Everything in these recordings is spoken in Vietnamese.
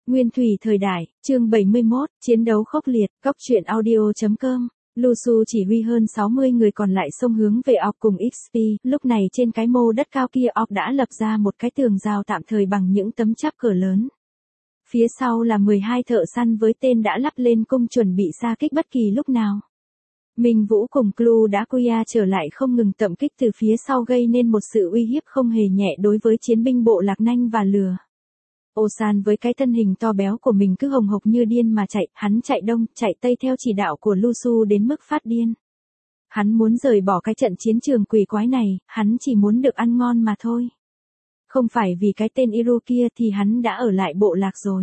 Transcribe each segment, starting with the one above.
Nguyên thủy thời đại, chương 71, chiến đấu khốc liệt, góc truyện audio.com. Lusu chỉ huy hơn 60 người còn lại xông hướng về Orc cùng XP, lúc này trên cái mô đất cao kia Orc đã lập ra một cái tường rào tạm thời bằng những tấm cháp cửa lớn. Phía sau là 12 thợ săn với tên đã lắp lên cung chuẩn bị xa kích bất kỳ lúc nào. Minh Vũ cùng Clu đã quia trở lại không ngừng tẩm kích từ phía sau gây nên một sự uy hiếp không hề nhẹ đối với chiến binh bộ lạc nanh và lừa. Osan với cái thân hình to béo của mình cứ hồng hộc như điên mà chạy, hắn chạy đông, chạy tây theo chỉ đạo của Lusu đến mức phát điên. Hắn muốn rời bỏ cái trận chiến trường quỷ quái này, hắn chỉ muốn được ăn ngon mà thôi. Không phải vì cái tên Iru kia thì hắn đã ở lại bộ lạc rồi.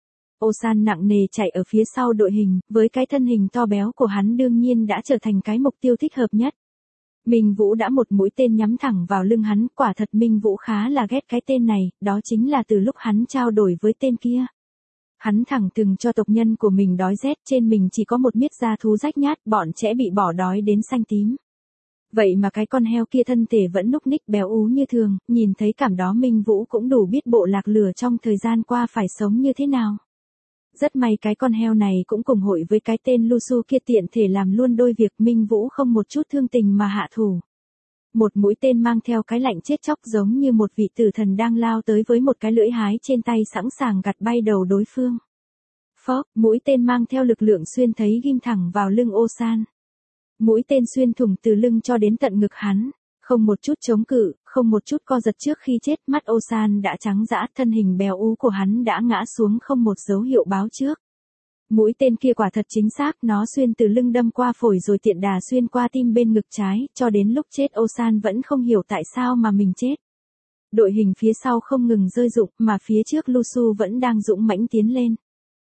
Osan nặng nề chạy ở phía sau đội hình, với cái thân hình to béo của hắn đương nhiên đã trở thành cái mục tiêu thích hợp nhất. Minh Vũ đã một mũi tên nhắm thẳng vào lưng hắn, quả thật Minh Vũ khá là ghét cái tên này, đó chính là từ lúc hắn trao đổi với tên kia. Hắn thẳng thừng cho tộc nhân của mình đói rét, trên mình chỉ có một miết da thú rách nhát, bọn trẻ bị bỏ đói đến xanh tím. Vậy mà cái con heo kia thân thể vẫn núc ních béo ú như thường, nhìn thấy cảm đó Minh Vũ cũng đủ biết bộ lạc lừa trong thời gian qua phải sống như thế nào. Rất may cái con heo này cũng cùng hội với cái tên Lusu kia tiện thể làm luôn đôi việc, Minh Vũ không một chút thương tình mà hạ thủ. Một mũi tên mang theo cái lạnh chết chóc giống như một vị tử thần đang lao tới với một cái lưỡi hái trên tay sẵn sàng gặt bay đầu đối phương. Phốc, mũi tên mang theo lực lượng xuyên thấy ghim thẳng vào lưng Osan. Mũi tên xuyên thủng từ lưng cho đến tận ngực hắn. Không một chút chống cự, không một chút co giật trước khi chết, mắt Osan đã trắng dã, thân hình béo ú của hắn đã ngã xuống không một dấu hiệu báo trước. Mũi tên kia quả thật chính xác, nó xuyên từ lưng đâm qua phổi rồi tiện đà xuyên qua tim bên ngực trái, cho đến lúc chết Osan vẫn không hiểu tại sao mà mình chết. Đội hình phía sau không ngừng rơi rụng, mà phía trước Lusu vẫn đang dũng mãnh tiến lên.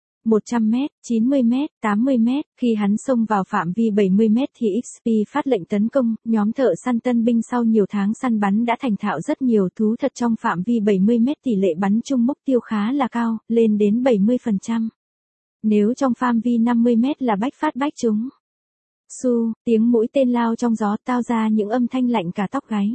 100 mét, 90 mét, 80 mét, khi hắn xông vào phạm vi 70 mét thì XP phát lệnh tấn công, nhóm thợ săn tân binh sau nhiều tháng săn bắn đã thành thạo rất nhiều thú thật trong phạm vi 70 mét tỷ lệ bắn chung mục tiêu khá là cao, lên đến 70%. Nếu trong phạm vi 50 mét là bách phát bách trúng. Su, tiếng mũi tên lao trong gió tao ra những âm thanh lạnh cả tóc gáy.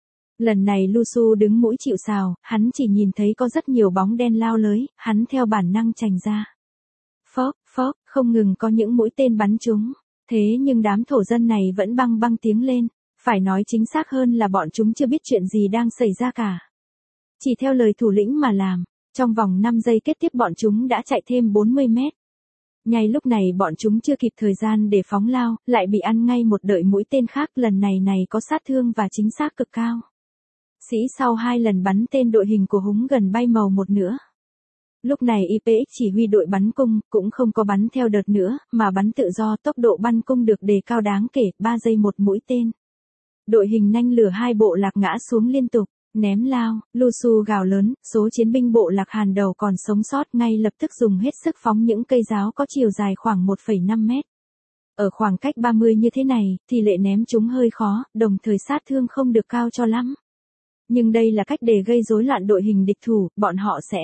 Lần này Lusu đứng mũi chịu sào, hắn chỉ nhìn thấy có rất nhiều bóng đen lao lới, hắn theo bản năng tránh ra. Phốc, phốc, không ngừng có những mũi tên bắn trúng. Thế nhưng đám thổ dân này vẫn băng tiếng lên. Phải nói chính xác hơn là bọn chúng chưa biết chuyện gì đang xảy ra cả. Chỉ theo lời thủ lĩnh mà làm. Trong vòng 5 giây kế tiếp bọn chúng đã chạy thêm 40 mét. Ngay lúc này bọn chúng chưa kịp thời gian để phóng lao, lại bị ăn ngay một đợi mũi tên khác, lần này có sát thương và chính xác cực cao. Sĩ sau 2 lần bắn tên đội hình của Húng gần bay màu một nửa. Lúc này IPX chỉ huy đội bắn cung, cũng không có bắn theo đợt nữa, mà bắn tự do, tốc độ bắn cung được đề cao đáng kể, 3 giây một mũi tên. Đội hình nanh lửa hai bộ lạc ngã xuống liên tục, ném lao, Lusu gào lớn, số chiến binh bộ lạc Hàn đầu còn sống sót ngay lập tức dùng hết sức phóng những cây giáo có chiều dài khoảng 1,5 mét. Ở khoảng cách 30 như thế này, thì lệ ném chúng hơi khó, đồng thời sát thương không được cao cho lắm. Nhưng đây là cách để gây rối loạn đội hình địch thủ, bọn họ sẽ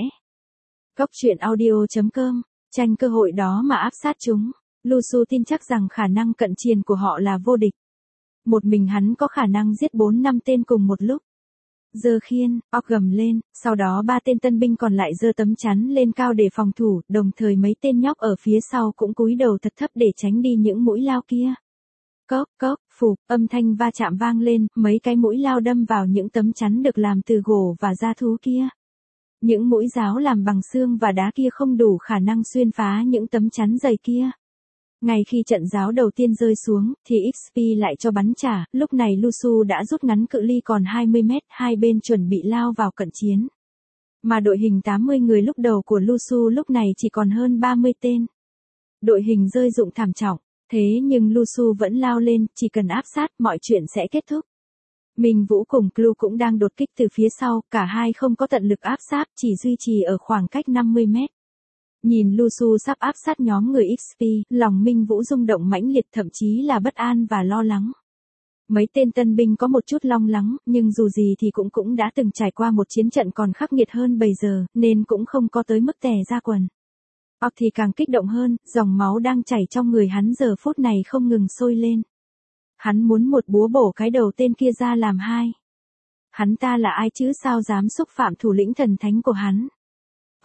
góc truyện audio.com, tranh cơ hội đó mà áp sát chúng. Lusu tin chắc rằng khả năng cận chiến của họ là vô địch. Một mình hắn có khả năng giết 4-5 tên cùng một lúc. Giơ khiên, Orc gầm lên, sau đó 3 tên tân binh còn lại giơ tấm chắn lên cao để phòng thủ, đồng thời mấy tên nhóc ở phía sau cũng cúi đầu thật thấp để tránh đi những mũi lao kia. Cốc, cốc, phụp, âm thanh va chạm vang lên, mấy cái mũi lao đâm vào những tấm chắn được làm từ gỗ và da thú kia. Những mũi giáo làm bằng xương và đá kia không đủ khả năng xuyên phá những tấm chắn dày kia. Ngay khi trận giáo đầu tiên rơi xuống, thì XP lại cho bắn trả, lúc này Lusu đã rút ngắn cự ly còn 20 mét, hai bên chuẩn bị lao vào cận chiến. Mà đội hình 80 người lúc đầu của Lusu lúc này chỉ còn hơn 30 tên. Đội hình rơi rụng thảm trọng, thế nhưng Lusu vẫn lao lên, chỉ cần áp sát, mọi chuyện sẽ kết thúc. Minh Vũ cùng Clu cũng đang đột kích từ phía sau, cả hai không có tận lực áp sát, chỉ duy trì ở khoảng cách 50 mét. Nhìn Lusu sắp áp sát nhóm người XP, lòng Minh Vũ rung động mãnh liệt, thậm chí là bất an và lo lắng. Mấy tên tân binh có một chút lo lắng, nhưng dù gì thì cũng đã từng trải qua một chiến trận còn khắc nghiệt hơn bây giờ, nên cũng không có tới mức tè ra quần. Orc thì càng kích động hơn, dòng máu đang chảy trong người hắn giờ phút này không ngừng sôi lên. Hắn muốn một búa bổ cái đầu tên kia ra làm hai. Hắn ta là ai chứ, sao dám xúc phạm thủ lĩnh thần thánh của hắn?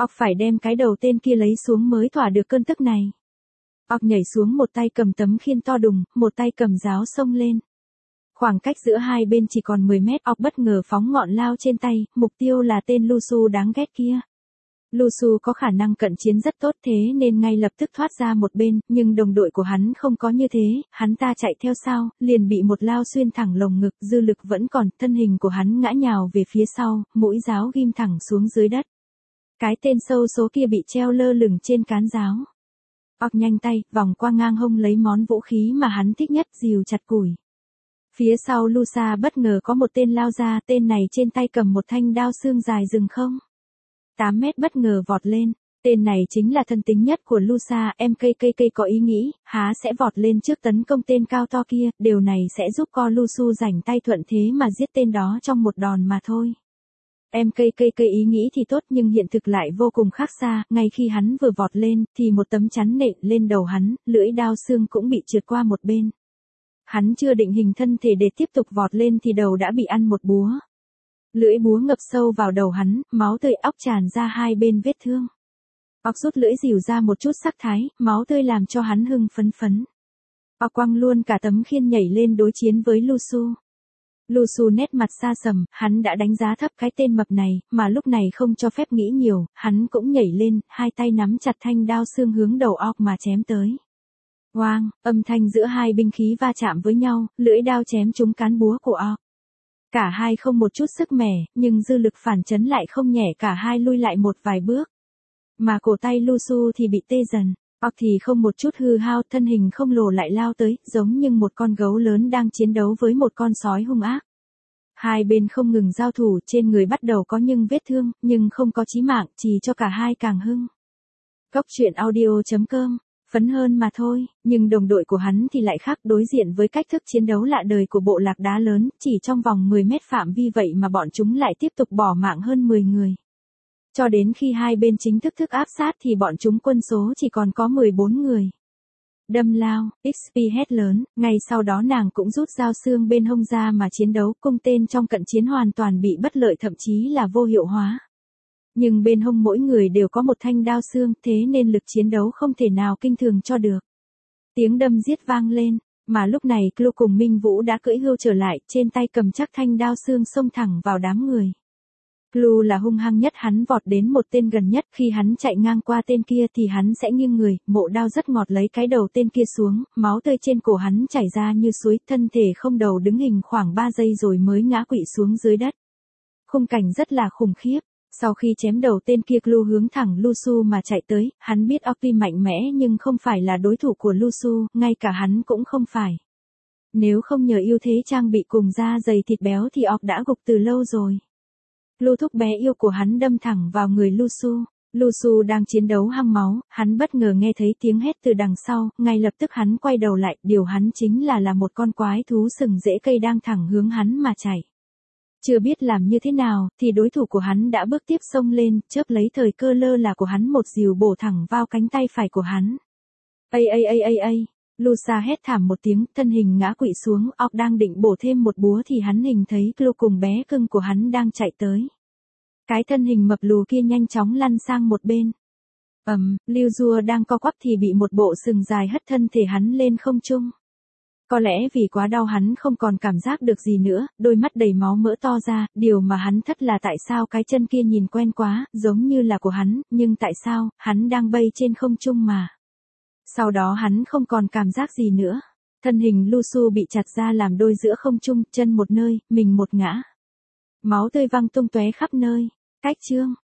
Ọc phải đem cái đầu tên kia lấy xuống mới thỏa được cơn tức này. Ọc nhảy xuống, một tay cầm tấm khiên to đùng, một tay cầm giáo xông lên. Khoảng cách giữa hai bên chỉ còn 10 mét, Ọc bất ngờ phóng ngọn lao trên tay, mục tiêu là tên Lusu đáng ghét kia. Lusu có khả năng cận chiến rất tốt thế nên ngay lập tức thoát ra một bên, nhưng đồng đội của hắn không có như thế, hắn ta chạy theo sau, liền bị một lao xuyên thẳng lồng ngực, dư lực vẫn còn, thân hình của hắn ngã nhào về phía sau, mũi giáo ghim thẳng xuống dưới đất. Cái tên xâu số kia bị treo lơ lửng trên cán giáo. Ọc nhanh tay, vòng qua ngang hông lấy món vũ khí mà hắn thích nhất, rìu chặt củi. Phía sau Lusa bất ngờ có một tên lao ra, tên này trên tay cầm một thanh đao xương dài rừng không 8 mét bất ngờ vọt lên. Tên này chính là thân tín nhất của Lusa, MKKK có ý nghĩ, há sẽ vọt lên trước tấn công tên cao to kia, điều này sẽ giúp co Lusu rảnh tay thuận thế mà giết tên đó trong một đòn mà thôi. MKKK ý nghĩ thì tốt nhưng hiện thực lại vô cùng khác xa, ngay khi hắn vừa vọt lên, thì một tấm chắn nện lên đầu hắn, lưỡi đao xương cũng bị trượt qua một bên. Hắn chưa định hình thân thể để tiếp tục vọt lên thì đầu đã bị ăn một búa. Lưỡi búa ngập sâu vào đầu hắn, máu tươi óc tràn ra hai bên vết thương. Ọc rút lưỡi rìu ra một chút sắc thái, máu tươi làm cho hắn hưng phấn. Ọc quăng luôn cả tấm khiên nhảy lên đối chiến với Lusu. Lusu nét mặt xa sầm, hắn đã đánh giá thấp cái tên mập này, mà lúc này không cho phép nghĩ nhiều, hắn cũng nhảy lên, hai tay nắm chặt thanh đao xương hướng đầu Ọc mà chém tới. Oang, âm thanh giữa hai binh khí va chạm với nhau, lưỡi đao chém trúng cán búa của Ọc. Cả hai không một chút sức mẻ, nhưng dư lực phản chấn lại không nhẹ, cả hai lui lại một vài bước. Mà cổ tay Lusu thì bị tê dần, Ọc thì không một chút hư hao, thân hình không lồ lại lao tới, giống như một con gấu lớn đang chiến đấu với một con sói hung ác. Hai bên không ngừng giao thủ, trên người bắt đầu có những vết thương, nhưng không có chí mạng, chỉ cho cả hai càng hưng. Cốc truyện audio.com, phấn hơn mà thôi, nhưng đồng đội của hắn thì lại khác, đối diện với cách thức chiến đấu lạ đời của bộ lạc đá lớn, chỉ trong vòng 10 mét phạm vi vậy mà bọn chúng lại tiếp tục bỏ mạng hơn 10 người. Cho đến khi hai bên chính thức áp sát thì bọn chúng quân số chỉ còn có 14 người. Đâm lao, XP hét lớn, ngay sau đó nàng cũng rút dao xương bên hông ra mà chiến đấu, cung tên trong cận chiến hoàn toàn bị bất lợi, thậm chí là vô hiệu hóa. Nhưng bên hông mỗi người đều có một thanh đao xương, thế nên lực chiến đấu không thể nào kinh thường cho được. Tiếng đâm giết vang lên, mà lúc này Clu cùng Minh Vũ đã cưỡi hươu trở lại, trên tay cầm chắc thanh đao xương xông thẳng vào đám người. Clu là hung hăng nhất, hắn vọt đến một tên gần nhất, khi hắn chạy ngang qua tên kia thì hắn sẽ nghiêng người, mộ đao rất ngọt lấy cái đầu tên kia xuống, máu tươi trên cổ hắn chảy ra như suối, thân thể không đầu đứng hình khoảng 3 giây rồi mới ngã quỵ xuống dưới đất. Khung cảnh rất là khủng khiếp. Sau khi chém đầu tên kia, Clu hướng thẳng Lusu mà chạy tới, hắn biết Oki mạnh mẽ nhưng không phải là đối thủ của Lusu, ngay cả hắn cũng không phải. Nếu không nhờ ưu thế trang bị cùng da dày thịt béo thì Ok đã gục từ lâu rồi. Clu thúc bé yêu của hắn đâm thẳng vào người Lusu. Lusu đang chiến đấu hăng máu, hắn bất ngờ nghe thấy tiếng hét từ đằng sau, ngay lập tức hắn quay đầu lại, điều hắn chính là một con quái thú sừng rễ cây đang thẳng hướng hắn mà chạy. Chưa biết làm như thế nào, thì đối thủ của hắn đã bước tiếp xông lên, chớp lấy thời cơ lơ là của hắn, một dìu bổ thẳng vào cánh tay phải của hắn. Ây! Lusa hét thảm một tiếng, thân hình ngã quỵ xuống, Ok đang định bổ thêm một búa thì hắn hình thấy Clu cùng bé cưng của hắn đang chạy tới. Cái thân hình mập lù kia nhanh chóng lăn sang một bên. Liu Rua đang co quắp thì bị một bộ sừng dài hất thân thể hắn lên không trung. Có lẽ vì quá đau hắn không còn cảm giác được gì nữa, đôi mắt đầy máu mỡ to ra, điều mà hắn thất là tại sao cái chân kia nhìn quen quá, giống như là của hắn, nhưng tại sao, hắn đang bay trên không trung mà. Sau đó hắn không còn cảm giác gì nữa. Thân hình Lusu bị chặt ra làm đôi giữa không trung, chân một nơi, mình một ngã. Máu tươi văng tung tóe khắp nơi. Cách chương.